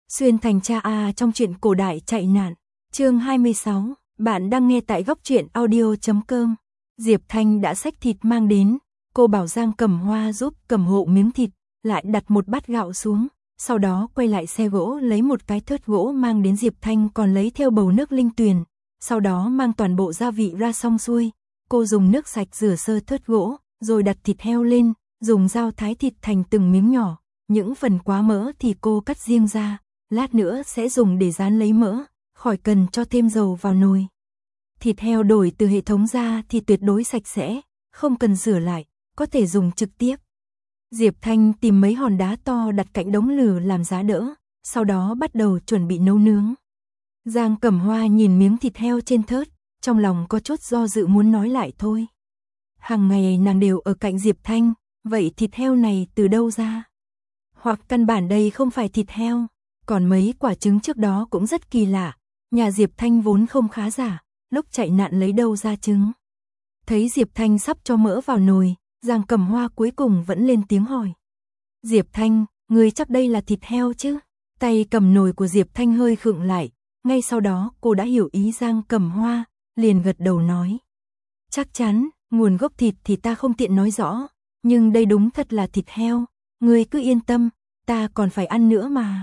Xuyên thành cha A trong truyện cổ đại chạy nạn. Chương 26, bạn đang nghe tại góc truyện audio.com. Diệp Thanh đã xách thịt mang đến, cô bảo Giang Cẩm Hoa giúp cầm hộ miếng thịt, lại đặt một bát gạo xuống, sau đó quay lại xe gỗ lấy một cái thớt gỗ mang đến. Diệp Thanh còn lấy theo bầu nước linh tuyền, sau đó mang toàn bộ gia vị ra xong xuôi, cô dùng nước sạch rửa sơ thớt gỗ, rồi đặt thịt heo lên, dùng dao thái thịt thành từng miếng nhỏ, những phần quá mỡ thì cô cắt riêng ra, lát nữa sẽ dùng để rán lấy mỡ, khỏi cần cho thêm dầu vào nồi. Thịt heo đổi từ hệ thống ra thì tuyệt đối sạch sẽ, không cần rửa lại, có thể dùng trực tiếp. Diệp Thanh tìm mấy hòn đá to đặt cạnh đống lửa làm giá đỡ, sau đó bắt đầu chuẩn bị nấu nướng. Giang Cẩm Hoa nhìn miếng thịt heo trên thớt, trong lòng có chút do dự muốn nói lại thôi. Hàng ngày nàng đều ở cạnh Diệp Thanh, vậy thịt heo này từ đâu ra? Hoặc căn bản đây không phải thịt heo, còn mấy quả trứng trước đó cũng rất kỳ lạ, nhà Diệp Thanh vốn không khá giả, lúc chạy nạn lấy đâu ra trứng. Thấy Diệp Thanh sắp cho mỡ vào nồi, Giang Cẩm Hoa cuối cùng vẫn lên tiếng hỏi. Diệp Thanh, ngươi chắc đây là thịt heo chứ? Tay cầm nồi của Diệp Thanh hơi khựng lại, ngay sau đó cô đã hiểu ý Giang Cẩm Hoa, liền gật đầu nói. Chắc chắn, nguồn gốc thịt thì ta không tiện nói rõ, nhưng đây đúng thật là thịt heo, ngươi cứ yên tâm, ta còn phải ăn nữa mà.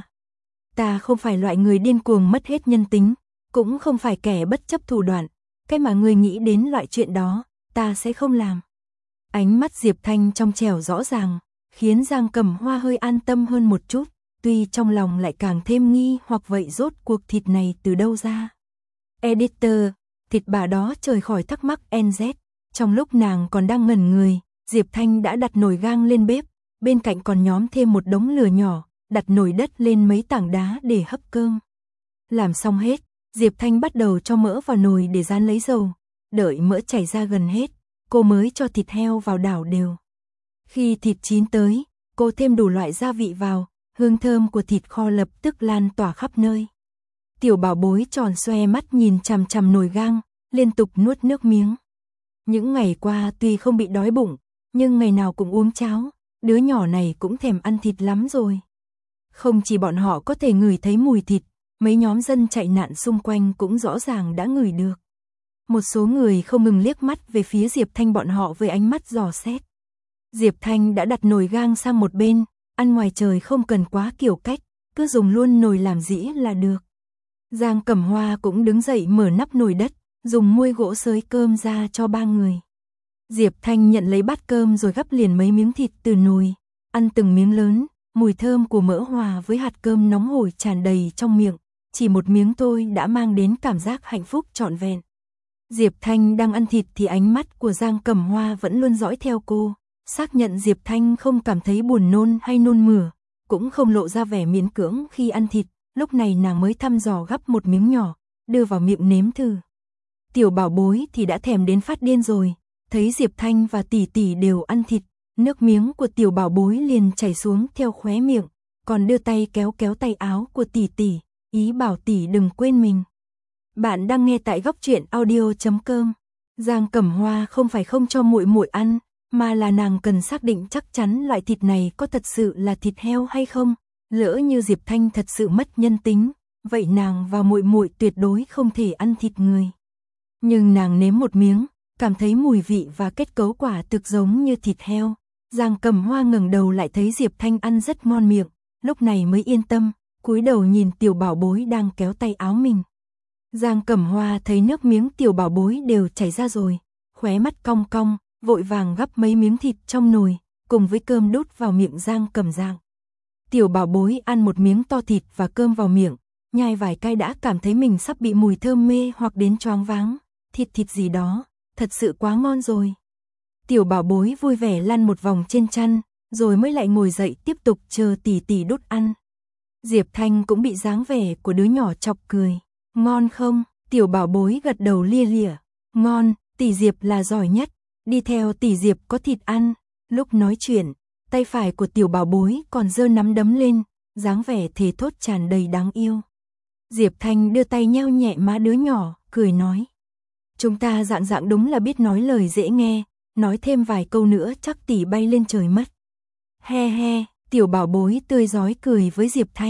Ta không phải loại người điên cuồng mất hết nhân tính, cũng không phải kẻ bất chấp thủ đoạn, cái mà ngươi nghĩ đến loại chuyện đó, ta sẽ không làm. Ánh mắt Diệp Thanh trong trẻo rõ ràng, khiến Giang Cẩm Hoa hơi an tâm hơn một chút, tuy trong lòng lại càng thêm nghi hoặc vậy rốt cuộc thịt này từ đâu ra. Editor, thịt bà đó trời khỏi thắc mắc NZ, trong lúc nàng còn đang ngẩn người, Diệp Thanh đã đặt nồi gang lên bếp, bên cạnh còn nhóm thêm một đống lửa nhỏ, đặt nồi đất lên mấy tảng đá để hấp cơm. Làm xong hết, Diệp Thanh bắt đầu cho mỡ vào nồi để rán lấy dầu, đợi mỡ chảy ra gần hết, cô mới cho thịt heo vào đảo đều. Khi thịt chín tới, cô thêm đủ loại gia vị vào, hương thơm của thịt kho lập tức lan tỏa khắp nơi. Tiểu bảo bối tròn xoe mắt nhìn chằm chằm nồi gang, liên tục nuốt nước miếng. Những ngày qua tuy không bị đói bụng, nhưng ngày nào cũng uống cháo, đứa nhỏ này cũng thèm ăn thịt lắm rồi. Không chỉ bọn họ có thể ngửi thấy mùi thịt, mấy nhóm dân chạy nạn xung quanh cũng rõ ràng đã ngửi được. Một số người không ngừng liếc mắt về phía Diệp Thanh bọn họ với ánh mắt dò xét. Diệp Thanh đã đặt nồi gang sang một bên, ăn ngoài trời không cần quá kiểu cách, cứ dùng luôn nồi làm dĩ là được. Giang Cẩm Hoa cũng đứng dậy mở nắp nồi đất, dùng muôi gỗ xới cơm ra cho ba người. Diệp Thanh nhận lấy bát cơm rồi gắp liền mấy miếng thịt từ nồi, ăn từng miếng lớn, mùi thơm của mỡ hòa với hạt cơm nóng hổi tràn đầy trong miệng, chỉ một miếng thôi đã mang đến cảm giác hạnh phúc trọn vẹn. Diệp Thanh đang ăn thịt thì ánh mắt của Giang Cẩm Hoa vẫn luôn dõi theo cô, xác nhận Diệp Thanh không cảm thấy buồn nôn hay nôn mửa, cũng không lộ ra vẻ miễn cưỡng khi ăn thịt, lúc này nàng mới thăm dò gắp một miếng nhỏ, đưa vào miệng nếm thử. Tiểu bảo bối thì đã thèm đến phát điên rồi, thấy Diệp Thanh và tỷ tỷ đều ăn thịt, nước miếng của tiểu bảo bối liền chảy xuống theo khóe miệng, còn đưa tay kéo kéo tay áo của tỷ tỷ, ý bảo tỷ đừng quên mình. Bạn đang nghe tại góc truyện audio.com. Giang Cẩm Hoa không phải không cho muội muội ăn, mà là nàng cần xác định chắc chắn loại thịt này có thật sự là thịt heo hay không. Lỡ như Diệp Thanh thật sự mất nhân tính, vậy nàng và muội muội tuyệt đối không thể ăn thịt người. Nhưng nàng nếm một miếng, cảm thấy mùi vị và kết cấu quả thực giống như thịt heo. Giang Cẩm Hoa ngẩng đầu lại thấy Diệp Thanh ăn rất ngon miệng, lúc này mới yên tâm, cúi đầu nhìn tiểu bảo bối đang kéo tay áo mình. Giang Cẩm Hoa thấy nước miếng tiểu bảo bối đều chảy ra rồi, khóe mắt cong cong, vội vàng gắp mấy miếng thịt trong nồi, cùng với cơm đút vào miệng Giang Cẩm Giang. Tiểu bảo bối ăn một miếng to thịt và cơm vào miệng, nhai vài cái đã cảm thấy mình sắp bị mùi thơm mê hoặc đến choáng váng, thịt gì đó, thật sự quá ngon rồi. Tiểu bảo bối vui vẻ lăn một vòng trên chăn, rồi mới lại ngồi dậy tiếp tục chờ tỷ tỷ đút ăn. Diệp Thanh cũng bị dáng vẻ của đứa nhỏ chọc cười. Ngon không? Tiểu bảo bối gật đầu lia lịa. Ngon, tỷ Diệp là giỏi nhất, đi theo tỷ Diệp có thịt ăn. Lúc nói chuyện, tay phải của tiểu bảo bối còn giơ nắm đấm lên, dáng vẻ thề thốt tràn đầy đáng yêu. Diệp Thanh đưa tay nheo nhẹ má đứa nhỏ, cười nói. Chúng ta dạng đúng là biết nói lời dễ nghe, nói thêm vài câu nữa chắc tỷ bay lên trời mất. He he, tiểu bảo bối tươi rói cười với Diệp Thanh.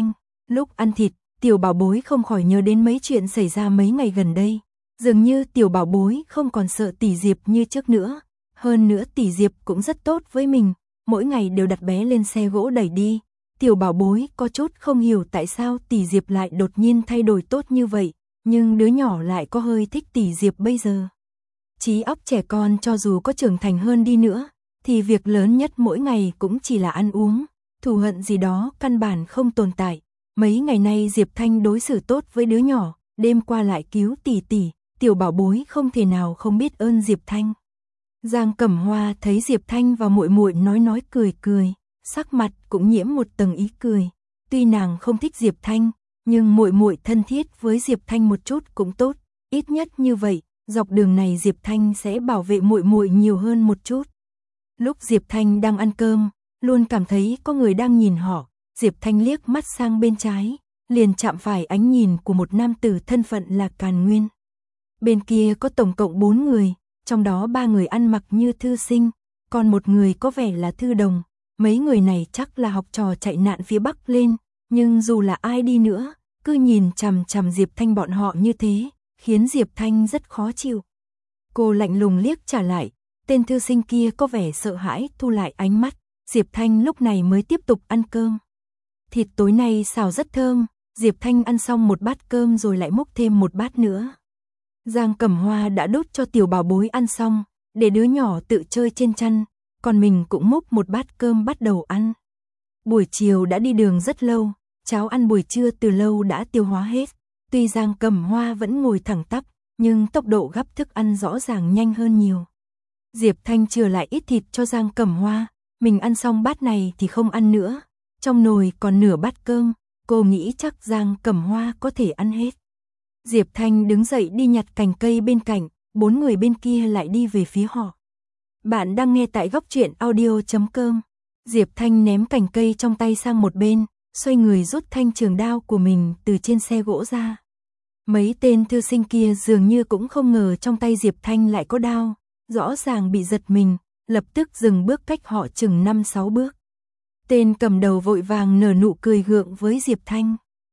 Lúc ăn thịt, tiểu bảo bối không khỏi nhớ đến mấy chuyện xảy ra mấy ngày gần đây. Dường như tiểu bảo bối không còn sợ tỷ Diệp như trước nữa. Hơn nữa tỷ Diệp cũng rất tốt với mình, mỗi ngày đều đặt bé lên xe gỗ đẩy đi. Tiểu bảo bối có chút không hiểu tại sao tỷ Diệp lại đột nhiên thay đổi tốt như vậy, nhưng đứa nhỏ lại có hơi thích tỷ Diệp bây giờ. Trí óc trẻ con cho dù có trưởng thành hơn đi nữa, thì việc lớn nhất mỗi ngày cũng chỉ là ăn uống, thù hận gì đó căn bản không tồn tại. Mấy ngày nay Diệp Thanh đối xử tốt với đứa nhỏ, đêm qua lại cứu tỷ tỷ, tiểu bảo bối không thể nào không biết ơn Diệp Thanh. Giang Cẩm Hoa thấy Diệp Thanh và muội muội nói cười cười, sắc mặt cũng nhiễm một tầng ý cười. Tuy nàng không thích Diệp Thanh, nhưng muội muội thân thiết với Diệp Thanh một chút cũng tốt, ít nhất như vậy, dọc đường này Diệp Thanh sẽ bảo vệ muội muội nhiều hơn một chút. Lúc Diệp Thanh đang ăn cơm, luôn cảm thấy có người đang nhìn họ, Diệp Thanh liếc mắt sang bên trái, liền chạm phải ánh nhìn của một nam tử thân phận là Càn Nguyên. Bên kia có tổng cộng 4 người, trong đó 3 người ăn mặc như thư sinh, còn một người có vẻ là thư đồng. Mấy người này chắc là học trò chạy nạn phía Bắc lên, nhưng dù là ai đi nữa, cứ nhìn chằm chằm Diệp Thanh bọn họ như thế, khiến Diệp Thanh rất khó chịu. Cô lạnh lùng liếc trả lại, tên thư sinh kia có vẻ sợ hãi thu lại ánh mắt, Diệp Thanh lúc này mới tiếp tục ăn cơm. Thịt tối nay xào rất thơm, Diệp Thanh ăn xong một bát cơm rồi lại múc thêm một bát nữa. Giang Cẩm Hoa đã đút cho tiểu bảo bối ăn xong, để đứa nhỏ tự chơi trên chăn, còn mình cũng múc một bát cơm bắt đầu ăn. Buổi chiều đã đi đường rất lâu, cháo ăn buổi trưa từ lâu đã tiêu hóa hết. Tuy Giang Cẩm Hoa vẫn ngồi thẳng tắp, nhưng tốc độ gắp thức ăn rõ ràng nhanh hơn nhiều. Diệp Thanh chừa lại ít thịt cho Giang Cẩm Hoa, mình ăn xong bát này thì không ăn nữa. Trong nồi còn nửa bát cơm, cô nghĩ chắc Giang Cẩm Hoa có thể ăn hết. Diệp Thanh đứng dậy đi nhặt cành cây bên cạnh, 4 người bên kia lại đi về phía họ. Bạn đang nghe tại góc truyện audio.com. Diệp Thanh ném cành cây trong tay sang một bên, xoay người rút thanh trường đao của mình từ trên xe gỗ ra. Mấy tên thư sinh kia dường như cũng không ngờ trong tay Diệp Thanh lại có đao, rõ ràng bị giật mình, lập tức dừng bước cách họ chừng 5-6 bước. Tên cầm đầu vội vàng nở nụ cười gượng với Diệp Thanh.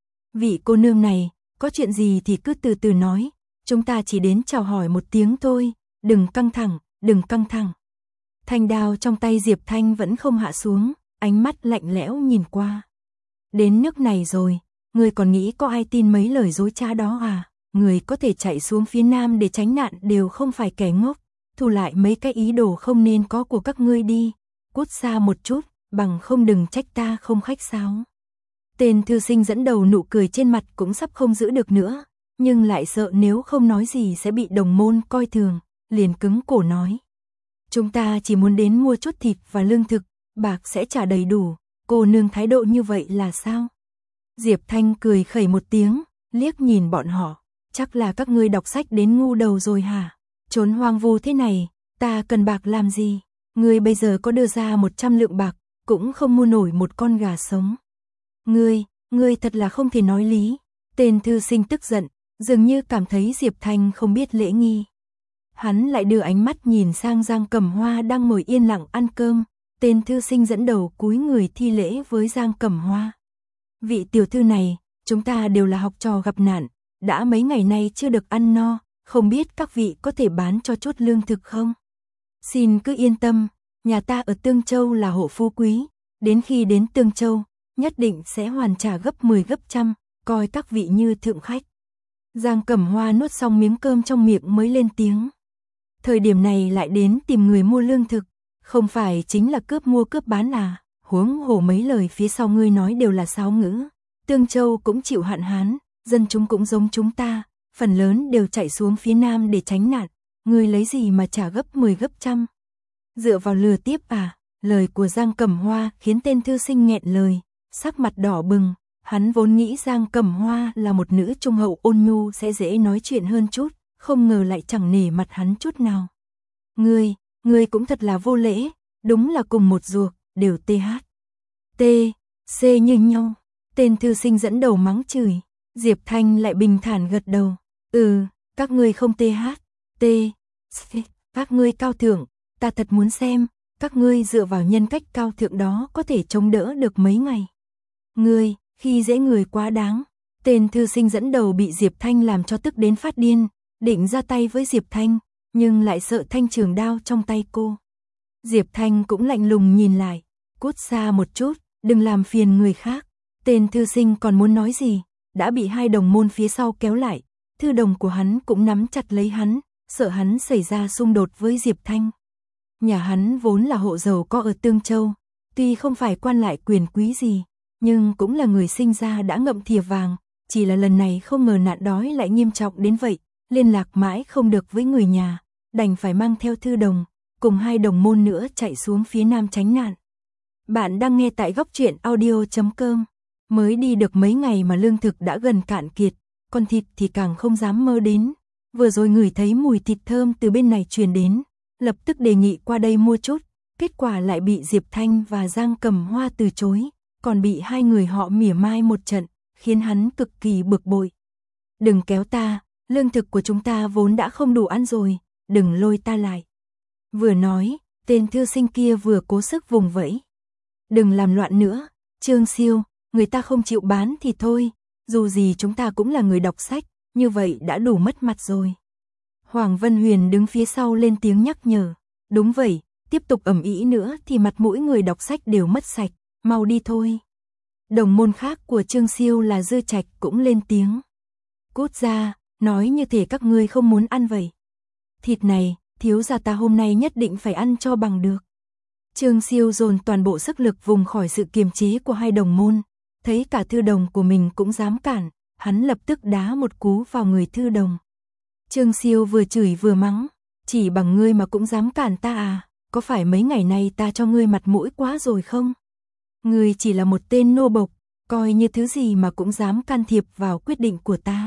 Vị cô nương này, có chuyện gì thì cứ từ từ nói, chúng ta chỉ đến chào hỏi một tiếng thôi, đừng căng thẳng, đừng căng thẳng. Thanh đao trong tay Diệp Thanh vẫn không hạ xuống, ánh mắt lạnh lẽo nhìn qua. Đến nước này rồi, người còn nghĩ có ai tin mấy lời dối trá đó à? Người có thể chạy xuống phía nam để tránh nạn đều không phải kẻ ngốc, thu lại mấy cái ý đồ không nên có của các ngươi đi, cút xa một chút, bằng không đừng trách ta không khách sáo. Tên thư sinh dẫn đầu nụ cười trên mặt cũng sắp không giữ được nữa, nhưng lại sợ nếu không nói gì sẽ bị đồng môn coi thường, liền cứng cổ nói. Chúng ta chỉ muốn đến mua chút thịt và lương thực, bạc sẽ trả đầy đủ, cô nương thái độ như vậy là sao? Diệp Thanh cười khẩy một tiếng, liếc nhìn bọn họ, chắc là các ngươi đọc sách đến ngu đầu rồi hả? Trốn hoang vu thế này, ta cần bạc làm gì? Ngươi bây giờ có đưa ra 100 lượng bạc, cũng không mua nổi một con gà sống. Ngươi thật là không thể nói lý. Tên thư sinh tức giận, dường như cảm thấy Diệp Thanh không biết lễ nghi. Hắn lại đưa ánh mắt nhìn sang Giang Cẩm Hoa đang ngồi yên lặng ăn cơm. Tên thư sinh dẫn đầu cúi người thi lễ với Giang Cẩm Hoa. Vị tiểu thư này, chúng ta đều là học trò gặp nạn, đã mấy ngày nay chưa được ăn no, không biết các vị có thể bán cho chút lương thực không? Xin cứ yên tâm, nhà ta ở Tương Châu là hộ phú quý, đến khi đến Tương Châu, nhất định sẽ hoàn trả gấp 10 gấp trăm, coi các vị như thượng khách. Giang Cẩm Hoa nuốt xong miếng cơm trong miệng mới lên tiếng. Thời điểm này lại đến tìm người mua lương thực, không phải chính là cướp mua cướp bán à? Huống hồ mấy lời phía sau ngươi nói đều là sáo ngữ. Tương Châu cũng chịu hạn hán, dân chúng cũng giống chúng ta, phần lớn đều chạy xuống phía nam để tránh nạn, ngươi lấy gì mà trả gấp 10 gấp trăm? Dựa vào lừa tiếp à? Lời của Giang Cẩm Hoa khiến tên thư sinh nghẹn lời, sắc mặt đỏ bừng, hắn vốn nghĩ Giang Cẩm Hoa là một nữ trung hậu ôn nhu sẽ dễ nói chuyện hơn chút, không ngờ lại chẳng nể mặt hắn chút nào. Ngươi cũng thật là vô lễ, đúng là cùng một ruột, đều C như nhau. Tên thư sinh dẫn đầu mắng chửi, Diệp Thanh lại bình thản gật đầu. Các ngươi không các ngươi cao thượng, ta thật muốn xem, các ngươi dựa vào nhân cách cao thượng đó có thể chống đỡ được mấy ngày. khi dễ người quá đáng. Tên thư sinh dẫn đầu bị Diệp Thanh làm cho tức đến phát điên, định ra tay với Diệp Thanh, nhưng lại sợ thanh trường đao trong tay cô. Diệp Thanh cũng lạnh lùng nhìn lại, cút xa một chút, đừng làm phiền người khác. Tên thư sinh còn muốn nói gì, đã bị hai đồng môn phía sau kéo lại, thư đồng của hắn cũng nắm chặt lấy hắn, sợ hắn xảy ra xung đột với Diệp Thanh. Nhà hắn vốn là hộ giàu có ở Tương Châu, tuy không phải quan lại quyền quý gì, nhưng cũng là người sinh ra đã ngậm thìa vàng, chỉ là lần này không ngờ nạn đói lại nghiêm trọng đến vậy, liên lạc mãi không được với người nhà, đành phải mang theo thư đồng, cùng hai đồng môn nữa chạy xuống phía nam tránh nạn. Bạn đang nghe tại góc truyện audio.com. Mới đi được mấy ngày mà lương thực đã gần cạn kiệt, còn thịt thì càng không dám mơ đến. Vừa rồi ngửi thấy mùi thịt thơm từ bên này truyền đến, lập tức đề nghị qua đây mua chút, kết quả lại bị Diệp Thanh và Giang Cầm Hoa từ chối, còn bị hai người họ mỉa mai một trận, khiến hắn cực kỳ bực bội. Đừng kéo ta, lương thực của chúng ta vốn đã không đủ ăn rồi, đừng lôi ta lại. Vừa nói, tên thư sinh kia vừa cố sức vùng vẫy. Đừng làm loạn nữa, Trương Siêu, người ta không chịu bán thì thôi, dù gì chúng ta cũng là người đọc sách, như vậy đã đủ mất mặt rồi. Hoàng Vân Huyền đứng phía sau lên tiếng nhắc nhở, đúng vậy, tiếp tục ầm ĩ nữa thì mặt mũi người đọc sách đều mất sạch, mau đi thôi. Đồng môn khác của Trương Siêu là Dư Trạch cũng lên tiếng. Cút ra, nói như thể các ngươi không muốn ăn vậy. Thịt này, thiếu gia ta hôm nay nhất định phải ăn cho bằng được. Trương Siêu dồn toàn bộ sức lực vùng khỏi sự kiềm chế của hai đồng môn, thấy cả thư đồng của mình cũng dám cản, hắn lập tức đá một cú vào người thư đồng. Trương Siêu vừa chửi vừa mắng, chỉ bằng ngươi mà cũng dám cản ta à, có phải mấy ngày nay ta cho ngươi mặt mũi quá rồi không? Ngươi chỉ là một tên nô bộc, coi như thứ gì mà cũng dám can thiệp vào quyết định của ta.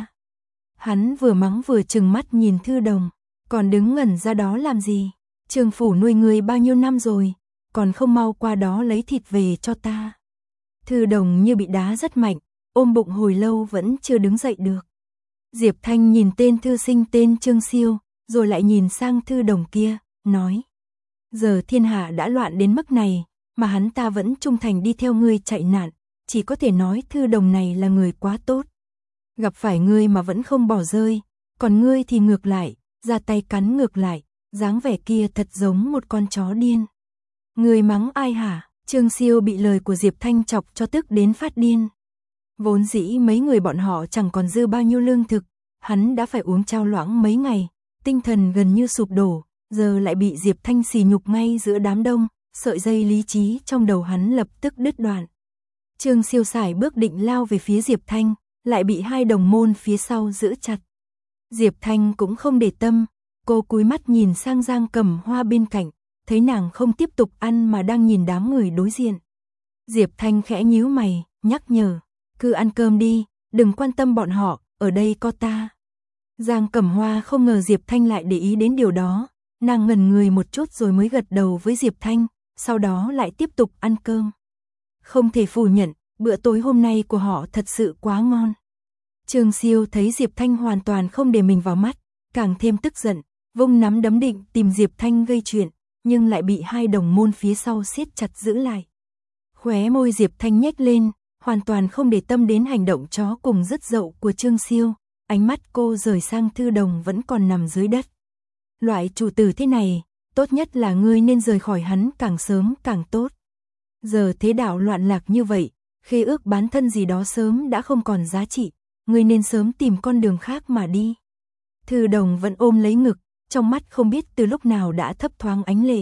Hắn vừa mắng vừa trừng mắt nhìn thư đồng, còn đứng ngẩn ra đó làm gì? Trương phủ nuôi ngươi bao nhiêu năm rồi, còn không mau qua đó lấy thịt về cho ta. Thư đồng như bị đá rất mạnh, ôm bụng hồi lâu vẫn chưa đứng dậy được. Diệp Thanh nhìn tên thư sinh tên Trương Siêu, rồi lại nhìn sang thư đồng kia, nói. Giờ thiên hạ đã loạn đến mức này, mà hắn ta vẫn trung thành đi theo ngươi chạy nạn, chỉ có thể nói thư đồng này là người quá tốt. Gặp phải ngươi mà vẫn không bỏ rơi, còn ngươi thì ngược lại, ra tay cắn ngược lại, dáng vẻ kia thật giống một con chó điên. Ngươi mắng ai hả? Trương Siêu bị lời của Diệp Thanh chọc cho tức đến phát điên. Vốn dĩ mấy người bọn họ chẳng còn dư bao nhiêu lương thực, hắn đã phải uống trao loãng mấy ngày, tinh thần gần như sụp đổ, giờ lại bị Diệp Thanh sỉ nhục ngay giữa đám đông, sợi dây lý trí trong đầu hắn lập tức đứt đoạn. Trương Siêu sải bước định lao về phía Diệp Thanh, lại bị hai đồng môn phía sau giữ chặt. Diệp Thanh cũng không để tâm, cô cúi mắt nhìn sang Giang Cầm Hoa bên cạnh, thấy nàng không tiếp tục ăn mà đang nhìn đám người đối diện. Diệp Thanh khẽ nhíu mày, nhắc nhở, cứ ăn cơm đi, đừng quan tâm bọn họ, ở đây có ta. Giang Cầm Hoa không ngờ Diệp Thanh lại để ý đến điều đó, nàng ngẩn người một chút rồi mới gật đầu với Diệp Thanh, sau đó lại tiếp tục ăn cơm. Không thể phủ nhận, bữa tối hôm nay của họ thật sự quá ngon. Trương Siêu thấy Diệp Thanh hoàn toàn không để mình vào mắt, càng thêm tức giận, vung nắm đấm định tìm Diệp Thanh gây chuyện, nhưng lại bị hai đồng môn phía sau siết chặt giữ lại. Khóe môi Diệp Thanh nhếch lên, hoàn toàn không để tâm đến hành động chó cùng rất dậu của Trương Siêu, ánh mắt cô rời sang thư đồng vẫn còn nằm dưới đất. Loại chủ tử thế này, tốt nhất là ngươi nên rời khỏi hắn càng sớm càng tốt. Giờ thế đạo loạn lạc như vậy, khế ước bán thân gì đó sớm đã không còn giá trị, ngươi nên sớm tìm con đường khác mà đi. Thư đồng vẫn ôm lấy ngực, trong mắt không biết từ lúc nào đã thấp thoáng ánh lệ.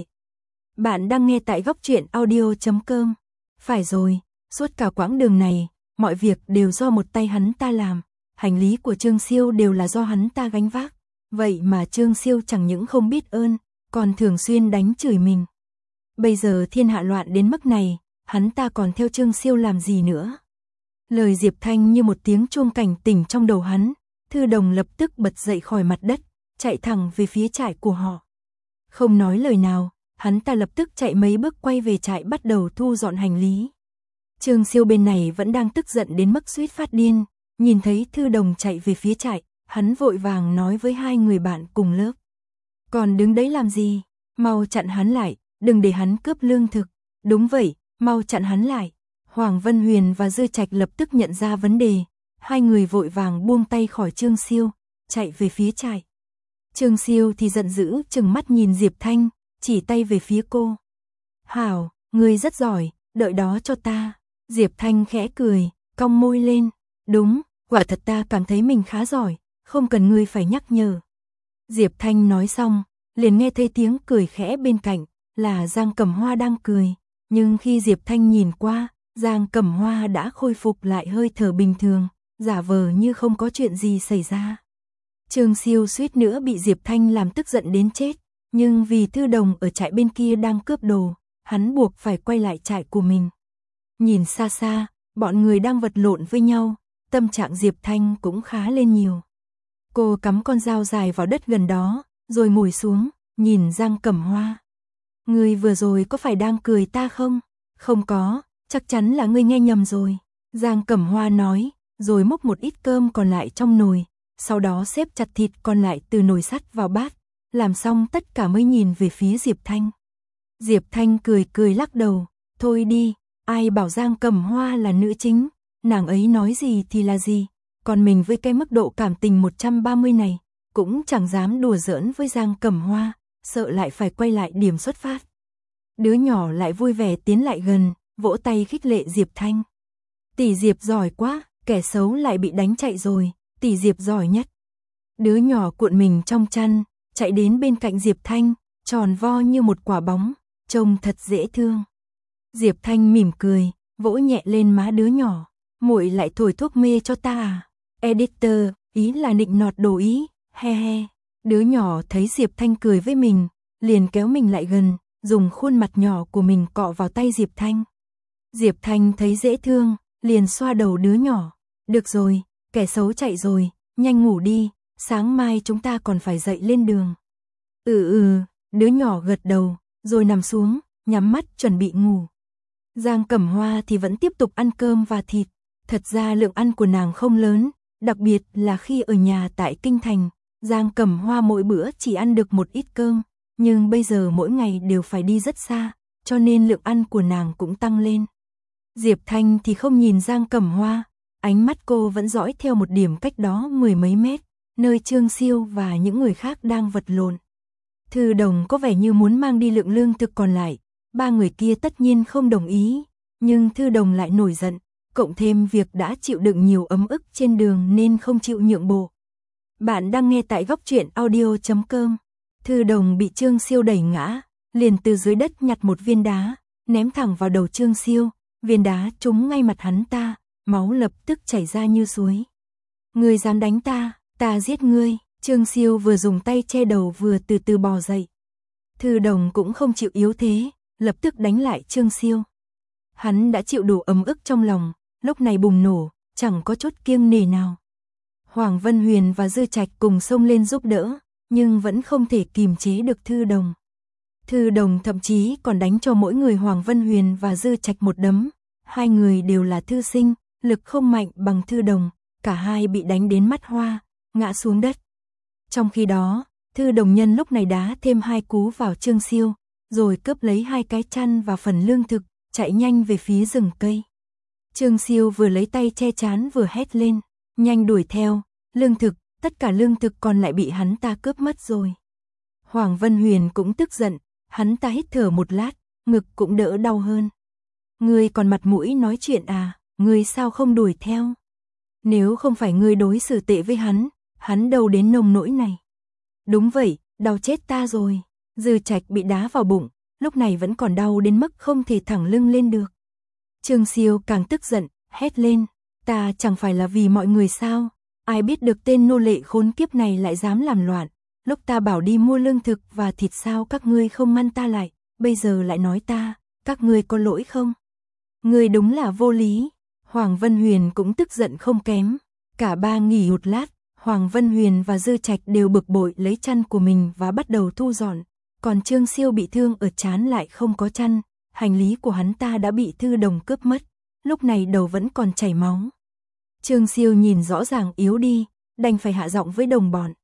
Bạn đang nghe tại góc truyện audio.com. Phải rồi, suốt cả quãng đường này, mọi việc đều do một tay hắn ta làm, hành lý của Trương Siêu đều là do hắn ta gánh vác. Vậy mà Trương Siêu chẳng những không biết ơn, còn thường xuyên đánh chửi mình. Bây giờ thiên hạ loạn đến mức này, hắn ta còn theo Trương Siêu làm gì nữa? Lời Diệp Thanh như một tiếng chuông cảnh tỉnh trong đầu hắn, thư đồng lập tức bật dậy khỏi mặt đất, chạy thẳng về phía trại của họ. Không nói lời nào, hắn ta lập tức chạy mấy bước quay về trại bắt đầu thu dọn hành lý. Trương Siêu bên này vẫn đang tức giận đến mức suýt phát điên, nhìn thấy thư đồng chạy về phía trại, hắn vội vàng nói với hai người bạn cùng lớp. Còn đứng đấy làm gì? Mau chặn hắn lại, đừng để hắn cướp lương thực. Đúng vậy, mau chặn hắn lại. Hoàng Vân Huyền và Dư Trạch lập tức nhận ra vấn đề, hai người vội vàng buông tay khỏi Trương Siêu, chạy về phía trại. Trương Siêu thì giận dữ trừng mắt nhìn Diệp Thanh, chỉ tay về phía cô. Hảo, ngươi rất giỏi, đợi đó cho ta. Diệp Thanh khẽ cười, cong môi lên. Đúng, quả thật ta cảm thấy mình khá giỏi, không cần ngươi phải nhắc nhở. Diệp Thanh nói xong, liền nghe thấy tiếng cười khẽ bên cạnh, là Giang Cẩm Hoa đang cười. Nhưng khi Diệp Thanh nhìn qua, Giang Cẩm Hoa đã khôi phục lại hơi thở bình thường, giả vờ như không có chuyện gì xảy ra. Trương Siêu suýt nữa bị Diệp Thanh làm tức giận đến chết, nhưng vì Thư Đồng ở trại bên kia đang cướp đồ, hắn buộc phải quay lại trại của mình. Nhìn xa xa, bọn người đang vật lộn với nhau, tâm trạng Diệp Thanh cũng khá lên nhiều. Cô cắm con dao dài vào đất gần đó, rồi ngồi xuống, nhìn Giang Cẩm Hoa. Ngươi vừa rồi có phải đang cười ta không? Không có, chắc chắn là ngươi nghe nhầm rồi. Giang Cẩm Hoa nói, rồi múc một ít cơm còn lại trong nồi, sau đó xếp chặt thịt còn lại từ nồi sắt vào bát, làm xong tất cả mới nhìn về phía Diệp Thanh. Diệp Thanh cười cười lắc đầu, thôi đi, ai bảo Giang Cẩm Hoa là nữ chính, nàng ấy nói gì thì là gì, còn mình với cái mức độ cảm tình 130 này, cũng chẳng dám đùa giỡn với Giang Cẩm Hoa, sợ lại phải quay lại điểm xuất phát. Đứa nhỏ lại vui vẻ tiến lại gần, vỗ tay khích lệ Diệp Thanh. Tỷ Diệp giỏi quá, kẻ xấu lại bị đánh chạy rồi, tỷ Diệp giỏi nhất. Đứa nhỏ cuộn mình trong chăn, chạy đến bên cạnh Diệp Thanh, tròn vo như một quả bóng, trông thật dễ thương. Diệp Thanh mỉm cười, vỗ nhẹ lên má đứa nhỏ, muội lại thổi thuốc mê cho ta à? Editor, ý là nịnh nọt đồ ý, he he. Đứa nhỏ thấy Diệp Thanh cười với mình, liền kéo mình lại gần, dùng khuôn mặt nhỏ của mình cọ vào tay Diệp Thanh. Diệp Thanh thấy dễ thương, liền xoa đầu đứa nhỏ. Được rồi, kẻ xấu chạy rồi, nhanh ngủ đi, sáng mai chúng ta còn phải dậy lên đường. Đứa nhỏ gật đầu, rồi nằm xuống, nhắm mắt chuẩn bị ngủ. Giang Cẩm Hoa thì vẫn tiếp tục ăn cơm và thịt. Thật ra lượng ăn của nàng không lớn, đặc biệt là khi ở nhà tại Kinh Thành, Giang Cẩm Hoa mỗi bữa chỉ ăn được một ít cơm, nhưng bây giờ mỗi ngày đều phải đi rất xa, cho nên lượng ăn của nàng cũng tăng lên. Diệp Thanh thì không nhìn Giang Cẩm Hoa, ánh mắt cô vẫn dõi theo một điểm cách đó mười mấy mét, nơi Trương Siêu và những người khác đang vật lộn. Thư Đồng có vẻ như muốn mang đi lượng lương thực còn lại, ba người kia tất nhiên không đồng ý, nhưng Thư Đồng lại nổi giận, cộng thêm việc đã chịu đựng nhiều ấm ức trên đường nên không chịu nhượng bộ. Bạn đang nghe tại góc truyện audio.com. Thư Đồng bị Trương Siêu đẩy ngã, liền từ dưới đất nhặt một viên đá, ném thẳng vào đầu Trương Siêu, viên đá trúng ngay mặt hắn ta, máu lập tức chảy ra như suối. Ngươi dám đánh ta, ta giết ngươi. Trương Siêu vừa dùng tay che đầu vừa từ từ bò dậy. Thư Đồng cũng không chịu yếu thế, lập tức đánh lại Trương Siêu. Hắn đã chịu đủ ấm ức trong lòng, lúc này bùng nổ, chẳng có chút kiêng nể nào. Hoàng Vân Huyền và Dư Trạch cùng xông lên giúp đỡ, nhưng vẫn không thể kìm chế được Thư Đồng. Thư Đồng thậm chí còn đánh cho mỗi người Hoàng Vân Huyền và Dư Trạch một đấm. Hai người đều là thư sinh, lực không mạnh bằng Thư Đồng, cả hai bị đánh đến mắt hoa, ngã xuống đất. Trong khi đó, Thư Đồng nhân lúc này đá thêm hai cú vào Trương Siêu, rồi cướp lấy hai cái chăn và phần lương thực, chạy nhanh về phía rừng cây. Trương Siêu vừa lấy tay che chán vừa hét lên, nhanh đuổi theo, lương thực, tất cả lương thực còn lại bị hắn ta cướp mất rồi. Hoàng Vân Huyền cũng tức giận, hắn ta hít thở một lát, ngực cũng đỡ đau hơn. Ngươi còn mặt mũi nói chuyện à, ngươi sao không đuổi theo? Nếu không phải ngươi đối xử tệ với hắn đâu đến nông nỗi này. Đúng vậy, đau chết ta rồi. Dư Trạch bị đá vào bụng, lúc này vẫn còn đau đến mức không thể thẳng lưng lên được. Trương Siêu càng tức giận, hét lên, ta chẳng phải là vì mọi người sao? Ai biết được tên nô lệ khốn kiếp này lại dám làm loạn, lúc ta bảo đi mua lương thực và thịt sao các ngươi không ngăn ta lại, bây giờ lại nói ta, các ngươi có lỗi không? Ngươi đúng là vô lý. Hoàng Vân Huyền cũng tức giận không kém. Cả ba nghỉ một lát, Hoàng Vân Huyền và Dư Trạch đều bực bội lấy chăn của mình và bắt đầu thu dọn. Còn Trương Siêu bị thương ở trán lại không có chăn, hành lý của hắn ta đã bị Thư Đồng cướp mất, lúc này đầu vẫn còn chảy máu. Trương Siêu nhìn rõ ràng yếu đi, đành phải hạ giọng với đồng bọn.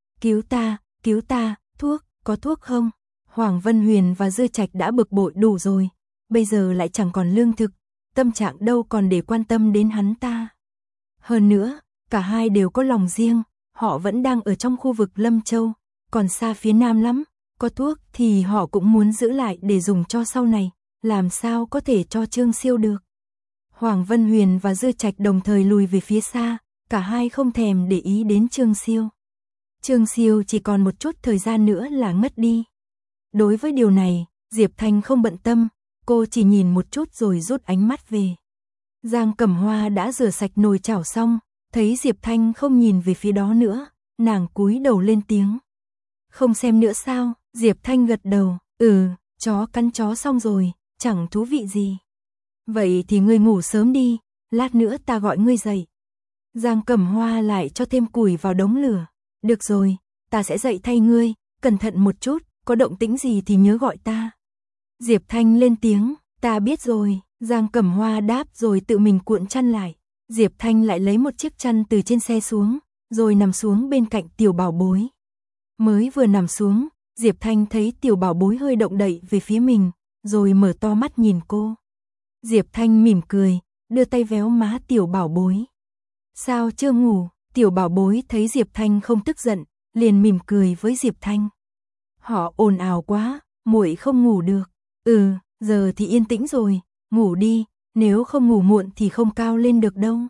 Cứu ta, thuốc, có thuốc không? Hoàng Vân Huyền và Dư Trạch đã bực bội đủ rồi, bây giờ lại chẳng còn lương thực, tâm trạng đâu còn để quan tâm đến hắn ta. Hơn nữa, cả hai đều có lòng riêng, họ vẫn đang ở trong khu vực Lâm Châu, còn xa phía nam lắm, có thuốc thì họ cũng muốn giữ lại để dùng cho sau này, làm sao có thể cho Trương Siêu được. Hoàng Vân Huyền và Dư Trạch đồng thời lùi về phía xa, cả hai không thèm để ý đến Trương Siêu. Trương Siêu chỉ còn một chút thời gian nữa là ngất đi. Đối với điều này, Diệp Thanh không bận tâm, cô chỉ nhìn một chút rồi rút ánh mắt về. Giang Cẩm Hoa đã rửa sạch nồi chảo xong, thấy Diệp Thanh không nhìn về phía đó nữa, nàng cúi đầu lên tiếng. Không xem nữa sao? Diệp Thanh gật đầu, chó cắn chó xong rồi, chẳng thú vị gì. Vậy thì ngươi ngủ sớm đi, lát nữa ta gọi ngươi dậy. Giang Cẩm Hoa lại cho thêm củi vào đống lửa. Được rồi, ta sẽ dậy thay ngươi, cẩn thận một chút, có động tĩnh gì thì nhớ gọi ta. Diệp Thanh lên tiếng, ta biết rồi. Giang Cẩm Hoa đáp rồi tự mình cuộn chăn lại. Diệp Thanh lại lấy một chiếc chăn từ trên xe xuống, rồi nằm xuống bên cạnh Tiểu Bảo Bối. Mới vừa nằm xuống, Diệp Thanh thấy Tiểu Bảo Bối hơi động đậy về phía mình, rồi mở to mắt nhìn cô. Diệp Thanh mỉm cười, đưa tay véo má Tiểu Bảo Bối. Sao chưa ngủ? Tiểu Bảo Bối thấy Diệp Thanh không tức giận, liền mỉm cười với Diệp Thanh. Họ ồn ào quá, muội không ngủ được. Giờ thì yên tĩnh rồi, ngủ đi, nếu không ngủ muộn thì không cao lên được đâu.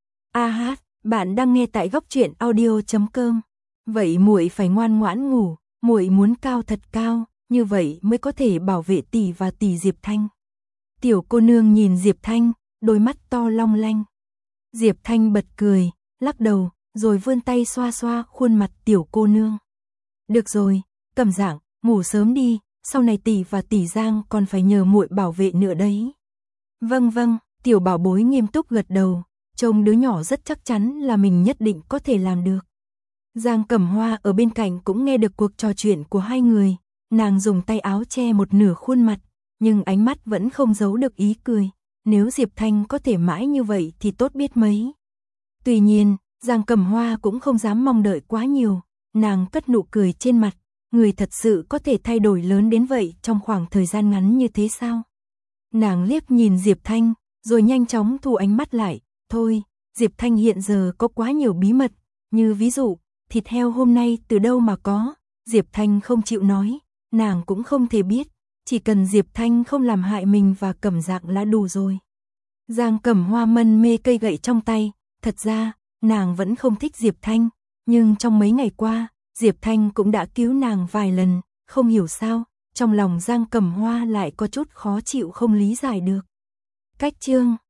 Bạn đang nghe tại góc truyện audio.com. Vậy muội phải ngoan ngoãn ngủ, muội muốn cao thật cao, như vậy mới có thể bảo vệ tỷ và tỷ. Diệp Thanh. Tiểu cô nương nhìn Diệp Thanh, đôi mắt to long lanh. Diệp Thanh bật cười, lắc đầu, rồi vươn tay xoa xoa khuôn mặt tiểu cô nương. Được rồi, Cẩm Dạng, ngủ sớm đi, sau này tỷ và tỷ Giang còn phải nhờ muội bảo vệ nữa đấy. Vâng, Tiểu Bảo Bối nghiêm túc gật đầu, trông đứa nhỏ rất chắc chắn là mình nhất định có thể làm được. Giang Cẩm Hoa ở bên cạnh cũng nghe được cuộc trò chuyện của hai người, nàng dùng tay áo che một nửa khuôn mặt, nhưng ánh mắt vẫn không giấu được ý cười, nếu Diệp Thanh có thể mãi như vậy thì tốt biết mấy. Tuy nhiên, Giang Cẩm Hoa cũng không dám mong đợi quá nhiều, nàng cất nụ cười trên mặt, người thật sự có thể thay đổi lớn đến vậy trong khoảng thời gian ngắn như thế sao? Nàng liếc nhìn Diệp Thanh, rồi nhanh chóng thu ánh mắt lại, thôi, Diệp Thanh hiện giờ có quá nhiều bí mật, như ví dụ, thịt heo hôm nay từ đâu mà có, Diệp Thanh không chịu nói, nàng cũng không thể biết, chỉ cần Diệp Thanh không làm hại mình và Cẩm Dạng là đủ rồi. Giang Cẩm Hoa mân mê cây gậy trong tay, thật ra, nàng vẫn không thích Diệp Thanh, nhưng trong mấy ngày qua, Diệp Thanh cũng đã cứu nàng vài lần, không hiểu sao, trong lòng Giang Cẩm Hoa lại có chút khó chịu không lý giải được. Cách chương